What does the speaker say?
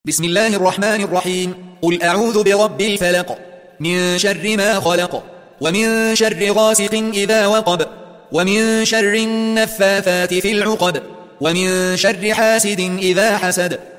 بسم الله الرحمن الرحيم. قل أعوذ برب الفلق من شر ما خلق ومن شر غاسق إذا وقب ومن شر النفاثات في العقد ومن شر حاسد إذا حسد